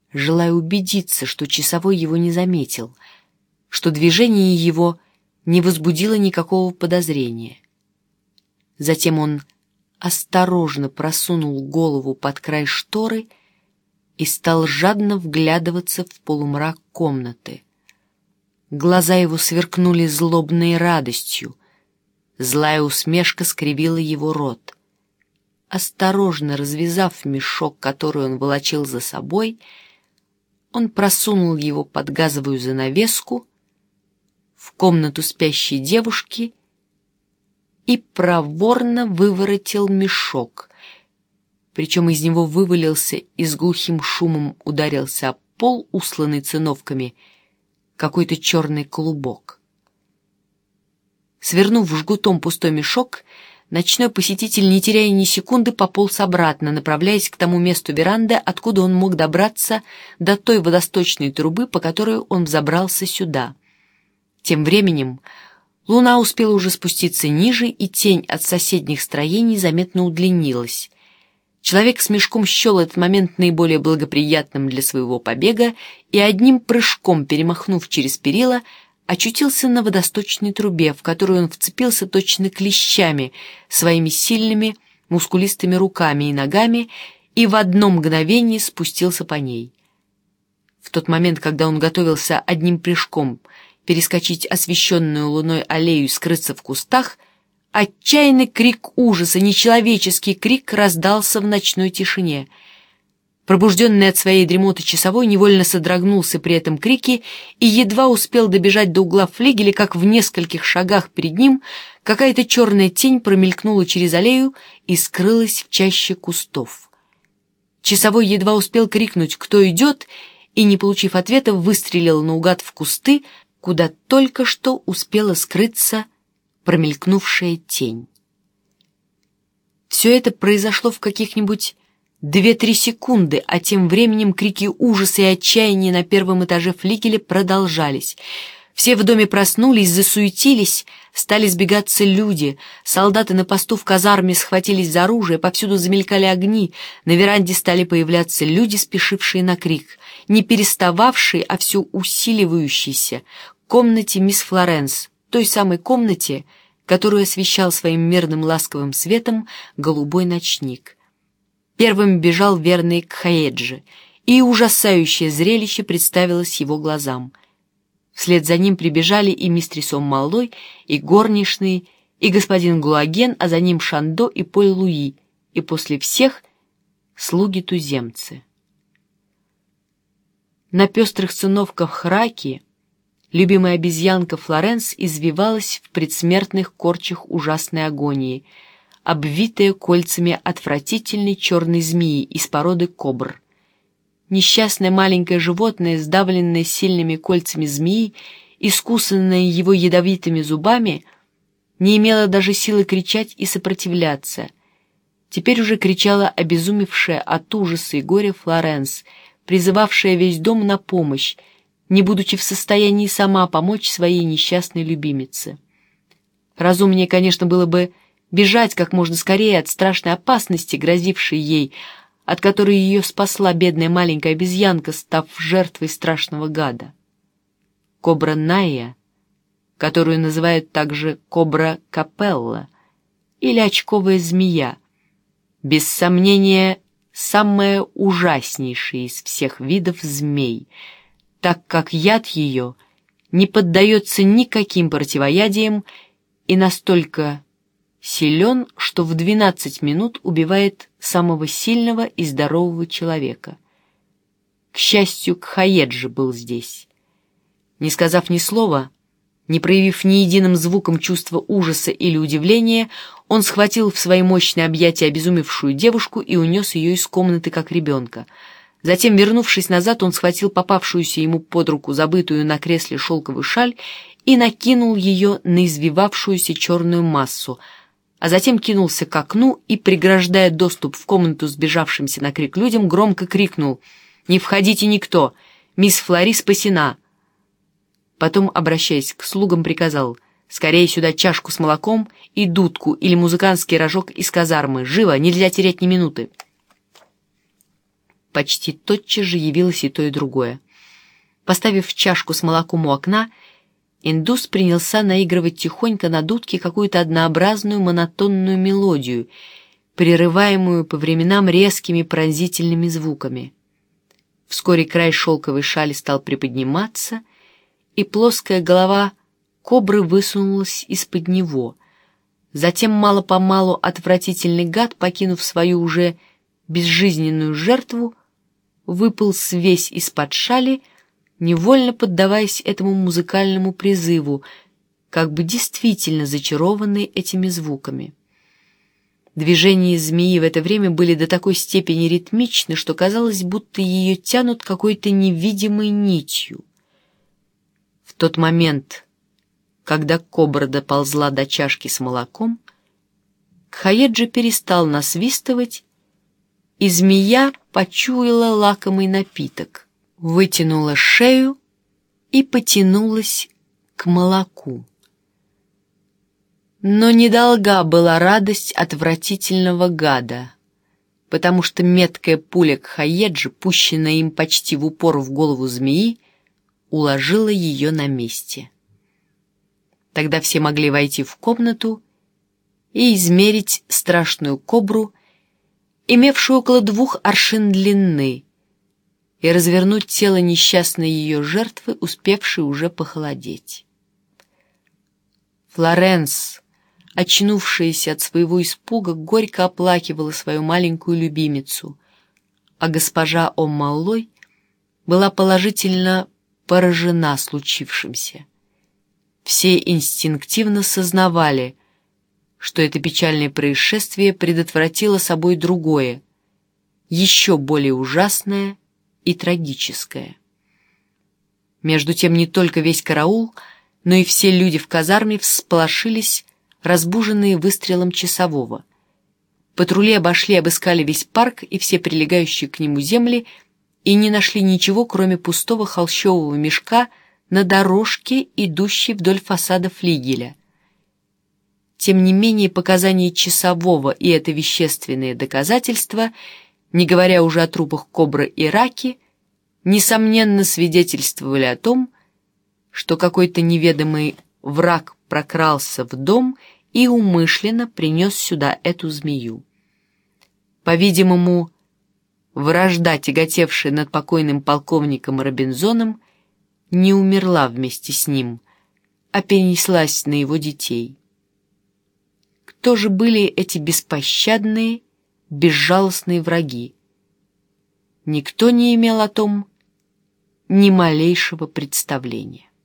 желая убедиться, что часовой его не заметил, что движение его не возбудило никакого подозрения. Затем он осторожно просунул голову под край шторы и стал жадно вглядываться в полумрак комнаты. Глаза его сверкнули злобной радостью. Злая усмешка скривила его рот. Осторожно развязав мешок, который он волочил за собой, он просунул его под газовую занавеску в комнату спящей девушки и проворно выворотил мешок, причем из него вывалился и с глухим шумом ударился о пол, усланный циновками, какой-то черный клубок. Свернув жгутом пустой мешок, ночной посетитель, не теряя ни секунды, пополз обратно, направляясь к тому месту веранды, откуда он мог добраться до той водосточной трубы, по которой он взобрался сюда. Тем временем луна успела уже спуститься ниже, и тень от соседних строений заметно удлинилась. Человек с мешком счел этот момент наиболее благоприятным для своего побега и одним прыжком, перемахнув через перила, очутился на водосточной трубе, в которую он вцепился точно клещами своими сильными, мускулистыми руками и ногами и в одно мгновение спустился по ней. В тот момент, когда он готовился одним прыжком перескочить освещенную луной аллею и скрыться в кустах, отчаянный крик ужаса, нечеловеческий крик раздался в ночной тишине. Пробужденный от своей дремоты часовой невольно содрогнулся при этом крике и едва успел добежать до угла флигеля, как в нескольких шагах перед ним какая-то черная тень промелькнула через аллею и скрылась в чаще кустов. Часовой едва успел крикнуть «Кто идет?» и, не получив ответа, выстрелил наугад в кусты, куда только что успела скрыться промелькнувшая тень. Все это произошло в каких-нибудь 2-3 секунды, а тем временем крики ужаса и отчаяния на первом этаже флигеля продолжались. Все в доме проснулись, засуетились, стали сбегаться люди, солдаты на посту в казарме схватились за оружие, повсюду замелькали огни, на веранде стали появляться люди, спешившие на крик, не перестававшие, а все усиливающиеся, к комнате мисс Флоренс, той самой комнате, которую освещал своим мирным ласковым светом голубой ночник. Первым бежал верный Кхаеджи, и ужасающее зрелище представилось его глазам. Вслед за ним прибежали и мистрисом Маллой, и горничные, и господин Гуаген, а за ним Шандо и Поль Луи, и после всех слуги-туземцы. На пестрых циновках Раки любимая обезьянка Флоренс извивалась в предсмертных корчах ужасной агонии, обвитая кольцами отвратительной черной змеи из породы кобр. Несчастное маленькое животное, сдавленное сильными кольцами змеи, искусанное его ядовитыми зубами, не имело даже силы кричать и сопротивляться. Теперь уже кричала обезумевшая от ужаса и горя Флоренс, призывавшая весь дом на помощь, не будучи в состоянии сама помочь своей несчастной любимице. Разумнее, конечно, было бы бежать как можно скорее от страшной опасности, грозившей ей, от которой ее спасла бедная маленькая обезьянка, став жертвой страшного гада. Кобра Найя, которую называют также кобра Капелла или очковая змея, без сомнения, самая ужаснейшая из всех видов змей, так как яд ее не поддается никаким противоядиям и настолько силен, что в 12 минут убивает самого сильного и здорового человека. К счастью, Кхаеджи был здесь. Не сказав ни слова, не проявив ни единым звуком чувства ужаса или удивления, он схватил в свои мощные объятия обезумевшую девушку и унес ее из комнаты, как ребенка. Затем, вернувшись назад, он схватил попавшуюся ему под руку забытую на кресле шелковую шаль и накинул ее на извивавшуюся черную массу, а затем кинулся к окну и, преграждая доступ в комнату сбежавшимся на крик людям, громко крикнул: «Не входите никто! Мисс Флори спасена!» Потом, обращаясь к слугам, приказал: «Скорее сюда чашку с молоком и дудку или музыкантский рожок из казармы! Живо! Нельзя терять ни минуты!» почти тотчас же явилось и то, и другое. Поставив чашку с молоком у окна, индус принялся наигрывать тихонько на дудке какую-то однообразную монотонную мелодию, прерываемую по временам резкими пронзительными звуками. Вскоре край шелковой шали стал приподниматься, и плоская голова кобры высунулась из-под него. Затем мало-помалу отвратительный гад, покинув свою уже безжизненную жертву, выполз весь из-под шали, невольно поддаваясь этому музыкальному призыву, как бы действительно зачарованный этими звуками. Движения змеи в это время были до такой степени ритмичны, что казалось, будто ее тянут какой-то невидимой нитью. В тот момент, когда кобра доползла до чашки с молоком, Кхаеджа перестал насвистывать, и змея почуяла лакомый напиток, вытянула шею и потянулась к молоку. Но недолга была радость отвратительного гада, потому что меткая пуля Кхаеджи, пущенная им почти в упор в голову змеи, уложила ее на месте. Тогда все могли войти в комнату и измерить страшную кобру, имевшую около 2 аршин длины, и развернуть тело несчастной ее жертвы, успевшей уже похолодеть. Флоренс, очнувшаяся от своего испуга, горько оплакивала свою маленькую любимицу, а госпожа Оммаллой была положительно поражена случившимся. Все инстинктивно сознавали, что это печальное происшествие предотвратило собой другое, еще более ужасное и трагическое. Между тем не только весь караул, но и все люди в казарме всполошились, разбуженные выстрелом часового. Патрули обошли и обыскали весь парк и все прилегающие к нему земли и не нашли ничего, кроме пустого холщового мешка на дорожке, идущей вдоль фасада флигеля. Тем не менее, показания часового и это вещественные доказательства, не говоря уже о трупах кобры и раки, несомненно свидетельствовали о том, что какой-то неведомый враг прокрался в дом и умышленно принес сюда эту змею. По-видимому, вражда, тяготевшая над покойным полковником Робинзоном, не умерла вместе с ним, а перенеслась на его детей. Кто же были эти беспощадные, безжалостные враги? Никто не имел о том ни малейшего представления.